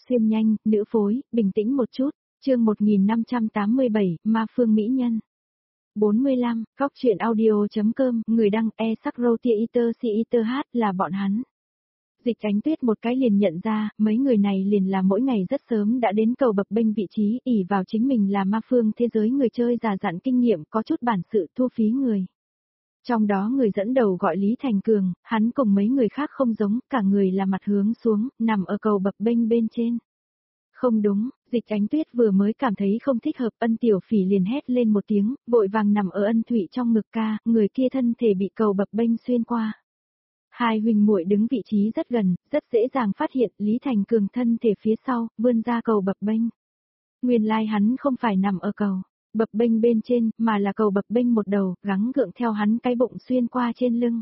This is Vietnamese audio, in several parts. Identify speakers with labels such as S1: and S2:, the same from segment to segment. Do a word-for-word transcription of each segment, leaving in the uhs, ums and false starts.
S1: xuyên nhanh, nữ phối, bình tĩnh một chút, chương một nghìn năm trăm tám mươi bảy, Ma Phương Mỹ Nhân. bốn mươi lăm, Góc truyện audio.com, người đăng e sắc rotia iter si iter hát là bọn hắn. Dịch Ánh Tuyết một cái liền nhận ra, mấy người này liền là mỗi ngày rất sớm đã đến cầu bập bênh vị trí, ỷ vào chính mình là ma phương thế giới người chơi già dặn kinh nghiệm có chút bản sự thu phí người. Trong đó người dẫn đầu gọi Lý Thành Cường, hắn cùng mấy người khác không giống, cả người là mặt hướng xuống, nằm ở cầu bập bênh bên trên. Không đúng, Dịch Ánh Tuyết vừa mới cảm thấy không thích hợp, Ân Tiểu Phỉ liền hét lên một tiếng, vội vàng nằm ở Ân Thụy trong ngực ca, người kia thân thể bị cầu bập bênh xuyên qua. Hai huynh muội đứng vị trí rất gần, rất dễ dàng phát hiện Lý Thành Cường thân thể phía sau, vươn ra cầu bập bênh. Nguyên lai hắn không phải nằm ở cầu bập bênh bên trên, mà là cầu bập bênh một đầu, gắng gượng theo hắn cái bụng xuyên qua trên lưng.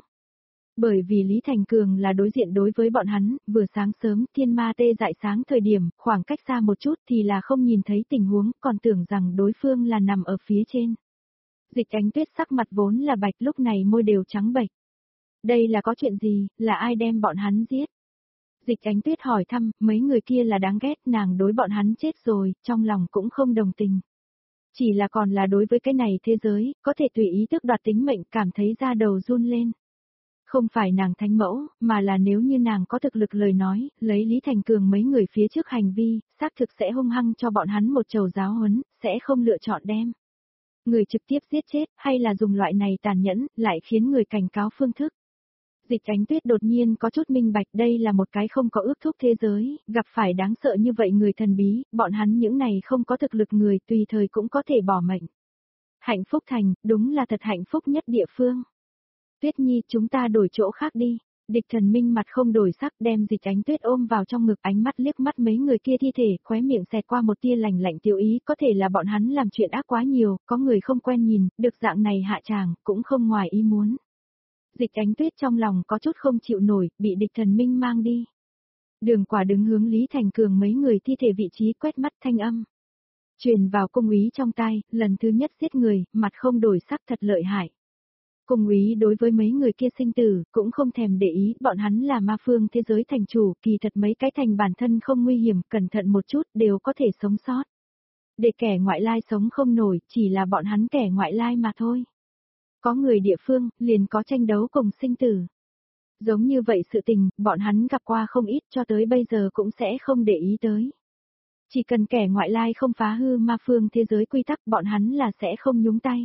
S1: Bởi vì Lý Thành Cường là đối diện đối với bọn hắn, vừa sáng sớm thiên ma tê dại sáng thời điểm, khoảng cách xa một chút thì là không nhìn thấy tình huống, còn tưởng rằng đối phương là nằm ở phía trên. Dịch Ánh Tuyết sắc mặt vốn là bạch, lúc này môi đều trắng bệch. Đây là có chuyện gì, là ai đem bọn hắn giết? Dịch Ánh Tuyết hỏi thăm, mấy người kia là đáng ghét, nàng đối bọn hắn chết rồi, trong lòng cũng không đồng tình. Chỉ là còn là đối với cái này thế giới, có thể tùy ý tước đoạt tính mệnh, cảm thấy da đầu run lên. Không phải nàng thánh mẫu, mà là nếu như nàng có thực lực lời nói, lấy Lý Thành Cường mấy người phía trước hành vi, xác thực sẽ hung hăng cho bọn hắn một trầu giáo huấn, sẽ không lựa chọn đem người trực tiếp giết chết, hay là dùng loại này tàn nhẫn, lại khiến người cảnh cáo phương thức. Dịch Ánh Tuyết đột nhiên có chút minh bạch, đây là một cái không có ước thúc thế giới, gặp phải đáng sợ như vậy người thần bí, bọn hắn những này không có thực lực người tùy thời cũng có thể bỏ mệnh. Hạnh phúc thành, đúng là thật hạnh phúc nhất địa phương. Tuyết Nhi, chúng ta đổi chỗ khác đi. Địch Thần Minh mặt không đổi sắc, đem Dịch Ánh Tuyết ôm vào trong ngực, ánh mắt liếc mắt mấy người kia thi thể, khóe miệng xẹt qua một tia lạnh lạnh tiêu ý, có thể là bọn hắn làm chuyện ác quá nhiều, có người không quen nhìn, được dạng này hạ tràng, cũng không ngoài ý muốn. Dịch Ánh Tuyết trong lòng có chút không chịu nổi, bị Địch Thần Minh mang đi. Đường Quả đứng hướng Lý Thành Cường mấy người thi thể vị trí, quét mắt thanh âm. Truyền vào cung úy trong tai, lần thứ nhất giết người, mặt không đổi sắc, thật lợi hại. Cung úy đối với mấy người kia sinh tử, cũng không thèm để ý, bọn hắn là ma phương thế giới thành chủ, kỳ thật mấy cái thành bản thân không nguy hiểm, cẩn thận một chút, đều có thể sống sót. Để kẻ ngoại lai sống không nổi, chỉ là bọn hắn kẻ ngoại lai mà thôi. Có người địa phương, liền có tranh đấu cùng sinh tử. Giống như vậy sự tình, bọn hắn gặp qua không ít, cho tới bây giờ cũng sẽ không để ý tới. Chỉ cần kẻ ngoại lai không phá hư ma phương thế giới quy tắc, bọn hắn là sẽ không nhúng tay.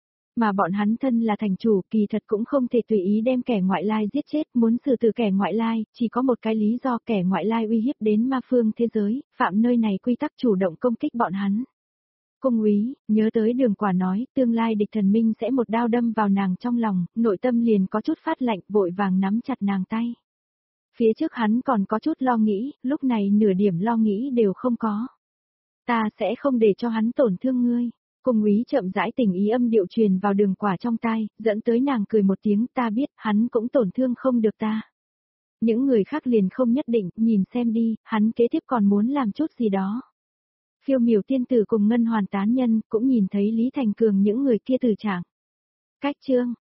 S1: Mà bọn hắn thân là thành chủ, kỳ thật cũng không thể tùy ý đem kẻ ngoại lai giết chết, muốn xử từ kẻ ngoại lai, chỉ có một cái lý do, kẻ ngoại lai uy hiếp đến ma phương thế giới, phạm nơi này quy tắc chủ động công kích bọn hắn. Cung úy, nhớ tới Đường Quả nói, tương lai Địch Thần Minh sẽ một đao đâm vào nàng trong lòng, nội tâm liền có chút phát lạnh, vội vàng nắm chặt nàng tay. Phía trước hắn còn có chút lo nghĩ, lúc này nửa điểm lo nghĩ đều không có. Ta sẽ không để cho hắn tổn thương ngươi. Cung úy chậm rãi tình ý âm điệu truyền vào Đường Quả trong tai, dẫn tới nàng cười một tiếng, ta biết, hắn cũng tổn thương không được ta. Những người khác liền không nhất định, nhìn xem đi, hắn kế tiếp còn muốn làm chút gì đó. Phiêu Miểu tiên tử cùng Ngân Hoàn tán nhân cũng nhìn thấy Lý Thành Cường những người kia tử trạng. Cách chương,